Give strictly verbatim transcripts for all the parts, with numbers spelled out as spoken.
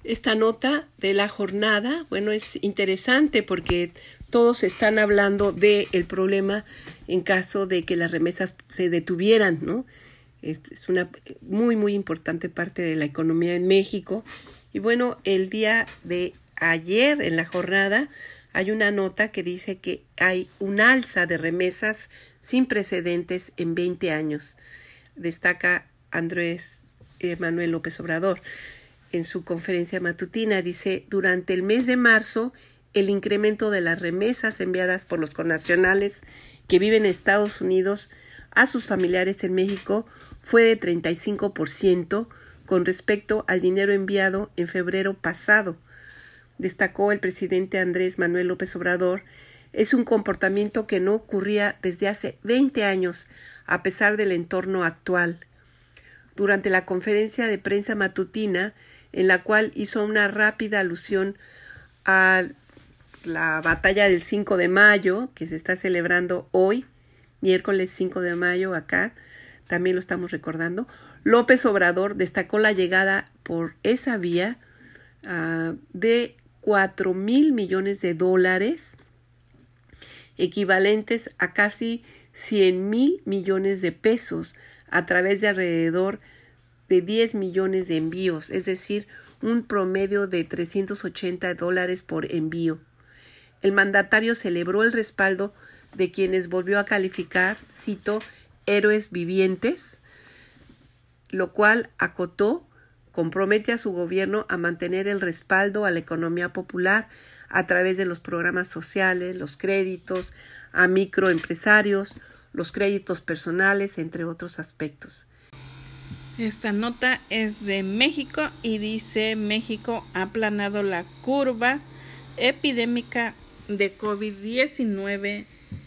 Esta nota de la jornada, bueno, es interesante porque todos están hablando del problema en caso de que las remesas se detuvieran, ¿no? Es, es una muy, muy importante parte de la economía en México. Y bueno, el día de ayer en la jornada hay una nota que dice que hay un alza de remesas sin precedentes en veinte años. Destaca Andrés Manuel López Obrador en su conferencia matutina. Dice, durante el mes de marzo, el incremento de las remesas enviadas por los connacionales que viven en Estados Unidos a sus familiares en México fue de treinta y cinco por ciento con respecto al dinero enviado en febrero pasado. Destacó el presidente Andrés Manuel López Obrador, es un comportamiento que no ocurría desde hace veinte años, a pesar del entorno actual. Durante la conferencia de prensa matutina, en la cual hizo una rápida alusión a la batalla del cinco de mayo, que se está celebrando hoy, miércoles cinco de mayo acá, también lo estamos recordando, López Obrador destacó la llegada por esa vía uh, de cuatro mil millones de dólares, equivalentes a casi cien mil millones de pesos, a través de alrededor de diez millones de envíos, es decir, un promedio de trescientos ochenta dólares por envío. El mandatario celebró el respaldo de quienes volvió a calificar, cito, héroes vivientes, lo cual acotó, compromete a su gobierno a mantener el respaldo a la economía popular a través de los programas sociales, los créditos a microempresarios, los créditos personales, entre otros aspectos. Esta nota es de México y dice: México ha aplanado la curva epidémica de COVID diecinueve,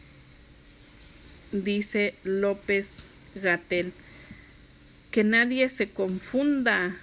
dice López-Gatell. Que nadie se confunda.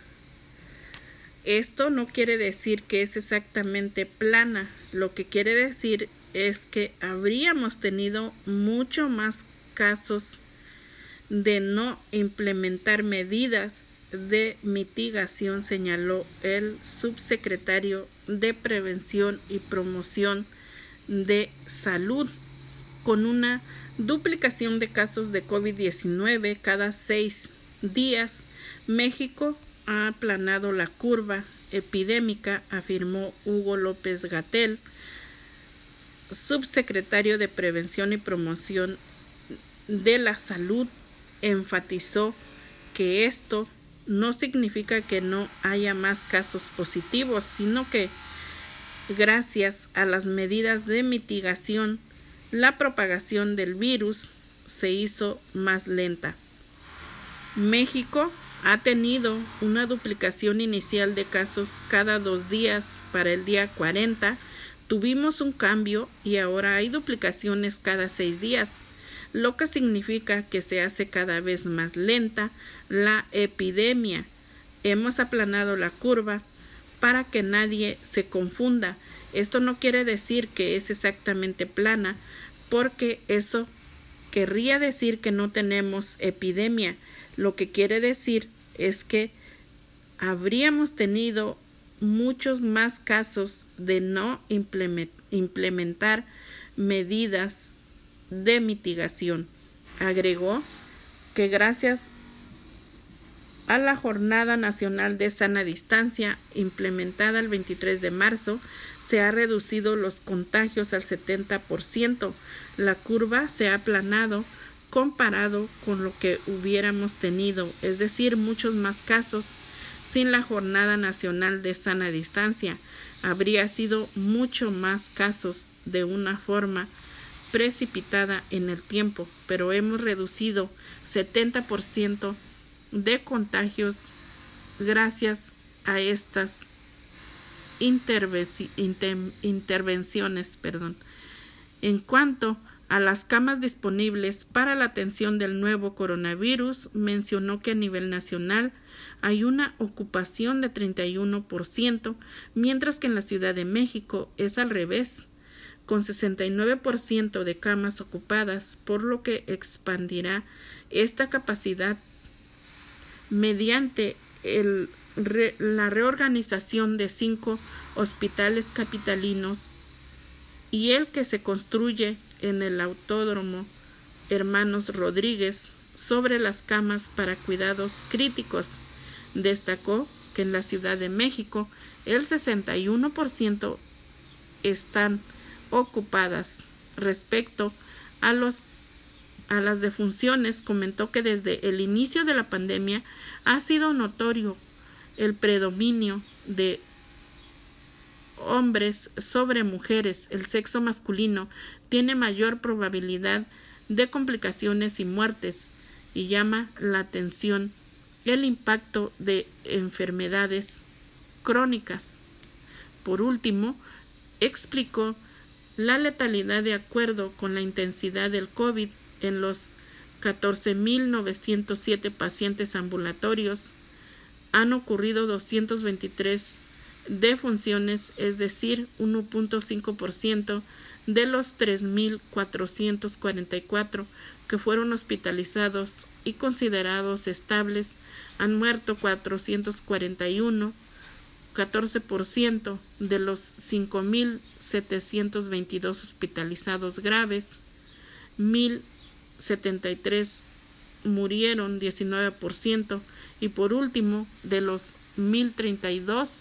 Esto no quiere decir que es exactamente plana. Lo que quiere decir es que habríamos tenido mucho más casos de no implementar medidas de mitigación, señaló el subsecretario de Prevención y Promoción de Salud, con una duplicación de casos de COVID diecinueve cada seis días. México ha aplanado la curva epidémica, afirmó Hugo López-Gatell, subsecretario de Prevención y Promoción de la Salud. Enfatizó que esto no significa que no haya más casos positivos, sino que gracias a las medidas de mitigación, la propagación del virus se hizo más lenta. México ha tenido una duplicación inicial de casos cada dos días. Para el día cuarenta tuvimos un cambio y ahora hay duplicaciones cada seis días, lo que significa que se hace cada vez más lenta la epidemia. Hemos aplanado la curva para que nadie se confunda. Esto no quiere decir que es exactamente plana, porque eso querría decir que no tenemos epidemia. Lo que quiere decir es que habríamos tenido muchos más casos de no implementar medidas de mitigación. Agregó que gracias a la Jornada Nacional de Sana Distancia implementada el veintitrés de marzo, se ha reducido los contagios al setenta por ciento. La curva se ha aplanado comparado con lo que hubiéramos tenido, es decir, muchos más casos sin la Jornada Nacional de Sana Distancia. Habría sido mucho más casos de una forma precipitada en el tiempo, pero hemos reducido setenta por ciento de contagios gracias a estas intervenci- inter- intervenciones. Perdón. En cuanto a las camas disponibles para la atención del nuevo coronavirus, mencionó que a nivel nacional hay una ocupación de treinta y uno por ciento, mientras que en la Ciudad de México es al revés, con sesenta y nueve por ciento de camas ocupadas, por lo que expandirá esta capacidad mediante el re, la reorganización de cinco hospitales capitalinos y el que se construye en el Autódromo Hermanos Rodríguez sobre las camas para cuidados críticos. Destacó que en la Ciudad de México el sesenta y uno por ciento están ocupadas. Respecto a, los, a las defunciones, comentó que desde el inicio de la pandemia ha sido notorio el predominio de hombres sobre mujeres. El sexo masculino tiene mayor probabilidad de complicaciones y muertes, y llama la atención el impacto de enfermedades crónicas. Por último, explicó la letalidad de acuerdo con la intensidad del COVID en los catorce mil novecientos siete pacientes ambulatorios. Han ocurrido doscientas veintitrés defunciones, es decir, uno punto cinco por ciento de los tres mil cuatrocientos cuarenta y cuatro que fueron hospitalizados y considerados estables. Han muerto cuatrocientos cuarenta y uno, catorce por ciento de los cinco mil setecientos veintidós hospitalizados graves. mil setenta y tres murieron, diecinueve por ciento, y por último, de los mil treinta y dos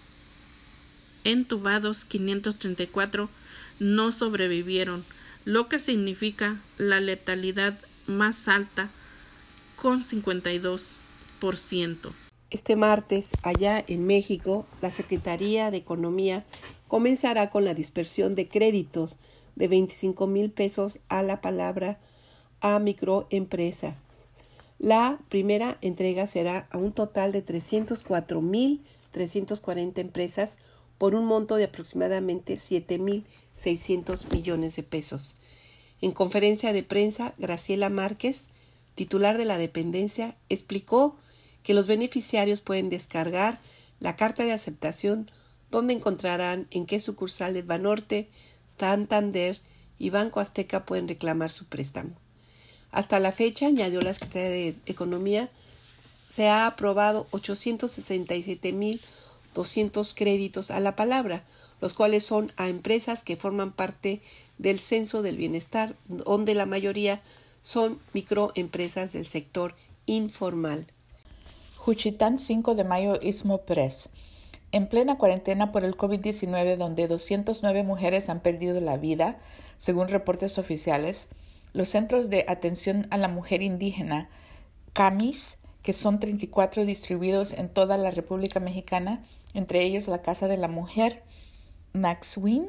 entubados, quinientos treinta y cuatro no sobrevivieron, lo que significa la letalidad más alta, con cincuenta y dos por ciento. Este martes, allá en México, la Secretaría de Economía comenzará con la dispersión de créditos de veinticinco mil pesos a la palabra a microempresa. La primera entrega será a un total de trescientos cuatro mil trescientas cuarenta empresas por un monto de aproximadamente siete mil seiscientos millones de pesos. En conferencia de prensa, Graciela Márquez, titular de la dependencia, explicó que los beneficiarios pueden descargar la carta de aceptación, donde encontrarán en qué sucursal de Banorte, Santander y Banco Azteca pueden reclamar su préstamo. Hasta la fecha, añadió la Secretaría de Economía, se ha aprobado ochocientos sesenta y siete mil doscientos créditos a la palabra, los cuales son a empresas que forman parte del Censo del Bienestar, donde la mayoría son microempresas del sector informal. Juchitán, cinco de mayo, Istmo Press. En plena cuarentena por el COVID diecinueve, donde doscientas nueve mujeres han perdido la vida, según reportes oficiales, los Centros de Atención a la Mujer Indígena, CAMIS, que son treinta y cuatro distribuidos en toda la República Mexicana, entre ellos la Casa de la Mujer, Naxwin,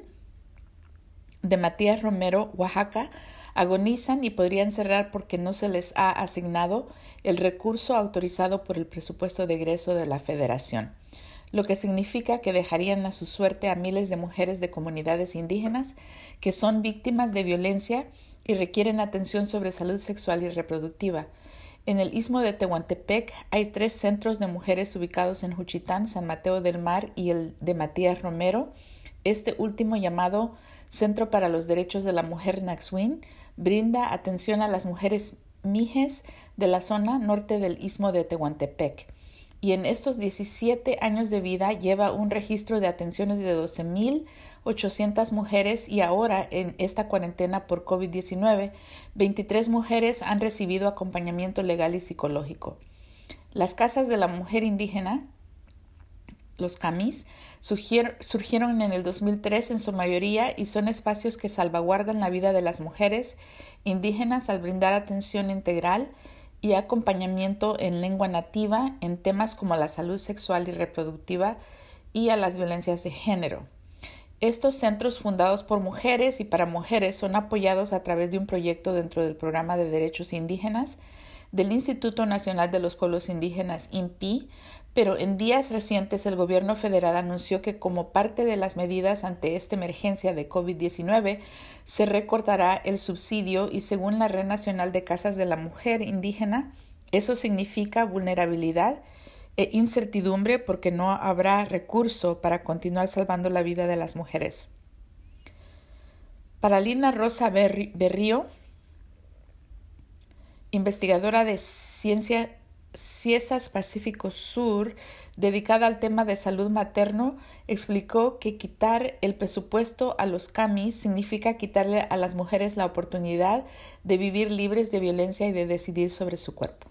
de Matías Romero, Oaxaca, agonizan y podrían cerrar porque no se les ha asignado el recurso autorizado por el presupuesto de egreso de la Federación, lo que significa que dejarían a su suerte a miles de mujeres de comunidades indígenas que son víctimas de violencia y requieren atención sobre salud sexual y reproductiva. En el Istmo de Tehuantepec hay tres centros de mujeres ubicados en Juchitán, San Mateo del Mar y el de Matías Romero. Este último, llamado Centro para los Derechos de la Mujer Naxwin, brinda atención a las mujeres mijes de la zona norte del Istmo de Tehuantepec. Y en estos diecisiete años de vida lleva un registro de atenciones de doce mil ochocientas mujeres, y ahora en esta cuarentena por COVID diecinueve, veintitrés mujeres han recibido acompañamiento legal y psicológico. Las casas de la mujer indígena, los CAMIS, surgieron, surgieron en el dos mil tres en su mayoría y son espacios que salvaguardan la vida de las mujeres indígenas al brindar atención integral y acompañamiento en lengua nativa en temas como la salud sexual y reproductiva y a las violencias de género. Estos centros, fundados por mujeres y para mujeres, son apoyados a través de un proyecto dentro del Programa de Derechos Indígenas del Instituto Nacional de los Pueblos Indígenas, I N P I, pero en días recientes el gobierno federal anunció que como parte de las medidas ante esta emergencia de COVID diecinueve, se recortará el subsidio y según la Red Nacional de Casas de la Mujer Indígena, eso significa vulnerabilidad e incertidumbre porque no habrá recurso para continuar salvando la vida de las mujeres. Para Lina Rosa Berrío, investigadora de Ciencia, Ciesas Pacífico Sur dedicada al tema de salud materno, explicó que quitar el presupuesto a los camis significa quitarle a las mujeres la oportunidad de vivir libres de violencia y de decidir sobre su cuerpo.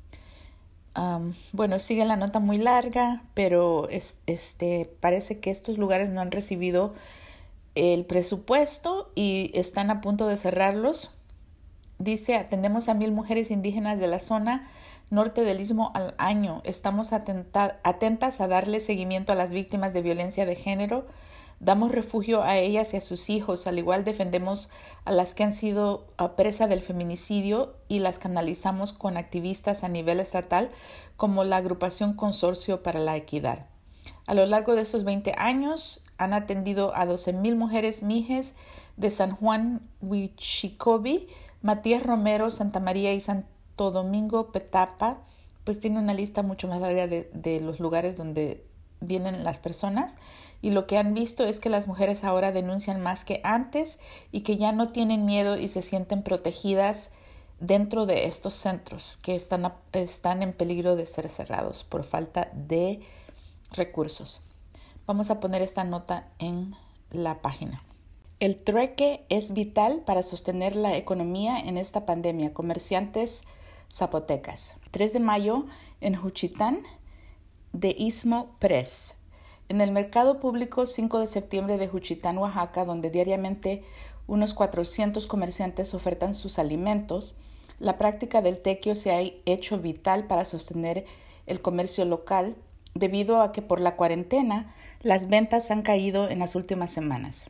Um, bueno, sigue la nota muy larga, pero es, este, parece que estos lugares no han recibido el presupuesto y están a punto de cerrarlos. Dice, atendemos a mil mujeres indígenas de la zona norte del Istmo al año. Estamos atenta, atentas a darle seguimiento a las víctimas de violencia de género. Damos refugio a ellas y a sus hijos. Al igual defendemos a las que han sido presa del feminicidio y las canalizamos con activistas a nivel estatal como la agrupación Consorcio para la Equidad. A lo largo de estos veinte años han atendido a doce mil mujeres mijes de San Juan, Huichicobi, Matías Romero, Santa María y Santo Domingo, Petapa. Pues tiene una lista mucho más larga de, de los lugares donde vienen las personas, y lo que han visto es que las mujeres ahora denuncian más que antes y que ya no tienen miedo y se sienten protegidas dentro de estos centros que están, están en peligro de ser cerrados por falta de recursos. Vamos a poner esta nota en la página. El trueque es vital para sostener la economía en esta pandemia. Comerciantes zapotecas. tres de mayo en Juchitán de Istmo Press. En el mercado público cinco de septiembre de Juchitán, Oaxaca, donde diariamente unos cuatrocientos comerciantes ofertan sus alimentos, la práctica del tequio se ha hecho vital para sostener el comercio local debido a que por la cuarentena las ventas han caído en las últimas semanas.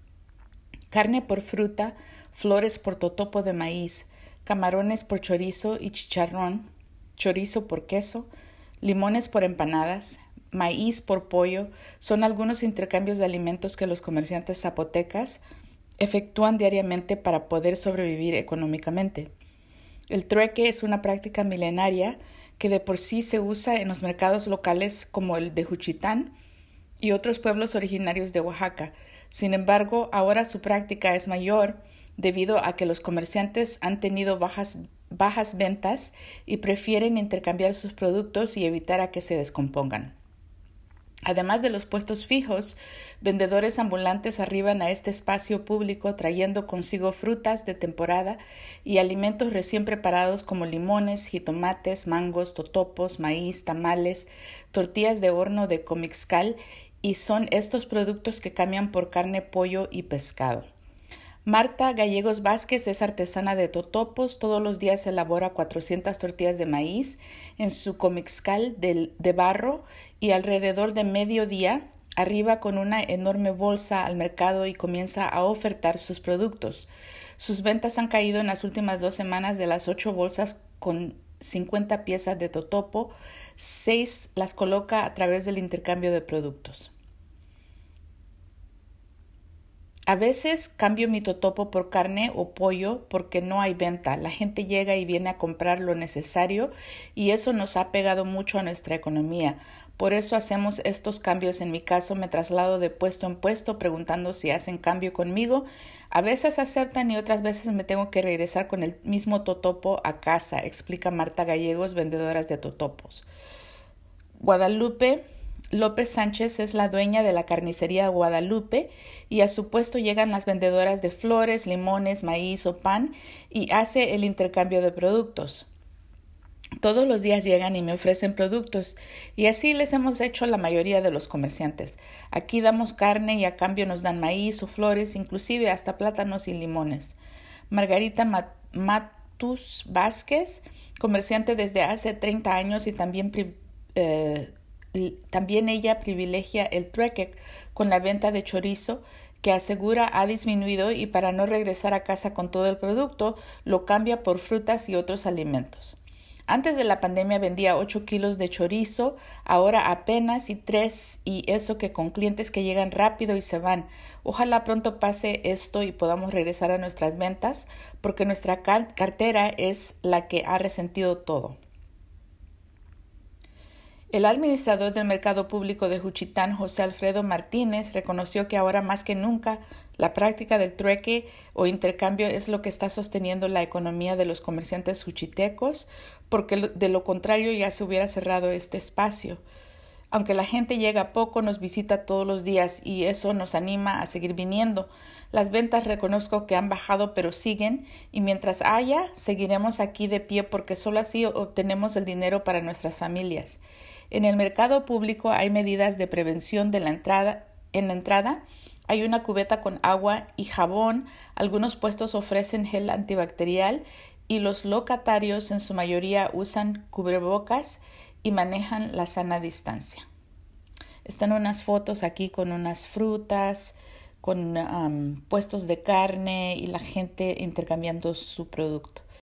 Carne por fruta, flores por totopo de maíz, camarones por chorizo y chicharrón, chorizo por queso, limones por empanadas, maíz por pollo son algunos intercambios de alimentos que los comerciantes zapotecas efectúan diariamente para poder sobrevivir económicamente. El trueque es una práctica milenaria que de por sí se usa en los mercados locales como el de Juchitán y otros pueblos originarios de Oaxaca. Sin embargo, ahora su práctica es mayor debido a que los comerciantes han tenido bajas bajas ventas y prefieren intercambiar sus productos y evitar a que se descompongan. Además de los puestos fijos, vendedores ambulantes arriban a este espacio público trayendo consigo frutas de temporada y alimentos recién preparados como limones, jitomates, mangos, totopos, maíz, tamales, tortillas de horno de comixcal, y son estos productos que cambian por carne, pollo y pescado. Marta Gallegos Vázquez es artesana de totopos. Todos los días elabora cuatrocientas tortillas de maíz en su comixcal de, de barro y alrededor de mediodía arriba con una enorme bolsa al mercado y comienza a ofertar sus productos. Sus ventas han caído en las últimas dos semanas. De las ocho bolsas con cincuenta piezas de totopo, seis las coloca a través del intercambio de productos. A veces cambio mi totopo por carne o pollo porque no hay venta. La gente llega y viene a comprar lo necesario y eso nos ha pegado mucho a nuestra economía. Por eso hacemos estos cambios. En mi caso me traslado de puesto en puesto preguntando si hacen cambio conmigo. A veces aceptan y otras veces me tengo que regresar con el mismo totopo a casa, explica Marta Gallegos, vendedora de totopos. Guadalupe López Sánchez es la dueña de la carnicería Guadalupe y a su puesto llegan las vendedoras de flores, limones, maíz o pan y hace el intercambio de productos. Todos los días llegan y me ofrecen productos y así les hemos hecho a la mayoría de los comerciantes. Aquí damos carne y a cambio nos dan maíz o flores, inclusive hasta plátanos y limones. Margarita Mat- Matus Vázquez, comerciante desde hace treinta años y también eh, También ella privilegia el trueque con la venta de chorizo que asegura ha disminuido y para no regresar a casa con todo el producto lo cambia por frutas y otros alimentos. Antes de la pandemia vendía ocho kilos de chorizo, ahora apenas y tres y eso que con clientes que llegan rápido y se van. Ojalá pronto pase esto y podamos regresar a nuestras ventas porque nuestra cartera es la que ha resentido todo. El administrador del mercado público de Juchitán, José Alfredo Martínez, reconoció que ahora más que nunca la práctica del trueque o intercambio es lo que está sosteniendo la economía de los comerciantes juchitecos, porque de lo contrario ya se hubiera cerrado este espacio. Aunque la gente llega poco, nos visita todos los días y eso nos anima a seguir viniendo. Las ventas reconozco que han bajado, pero siguen, y mientras haya, seguiremos aquí de pie porque solo así obtenemos el dinero para nuestras familias. En el mercado público hay medidas de prevención de la entrada. En la entrada hay una cubeta con agua y jabón. Algunos puestos ofrecen gel antibacterial y los locatarios en su mayoría usan cubrebocas y manejan la sana distancia. Están unas fotos aquí con unas frutas, con um, puestos de carne y la gente intercambiando su producto.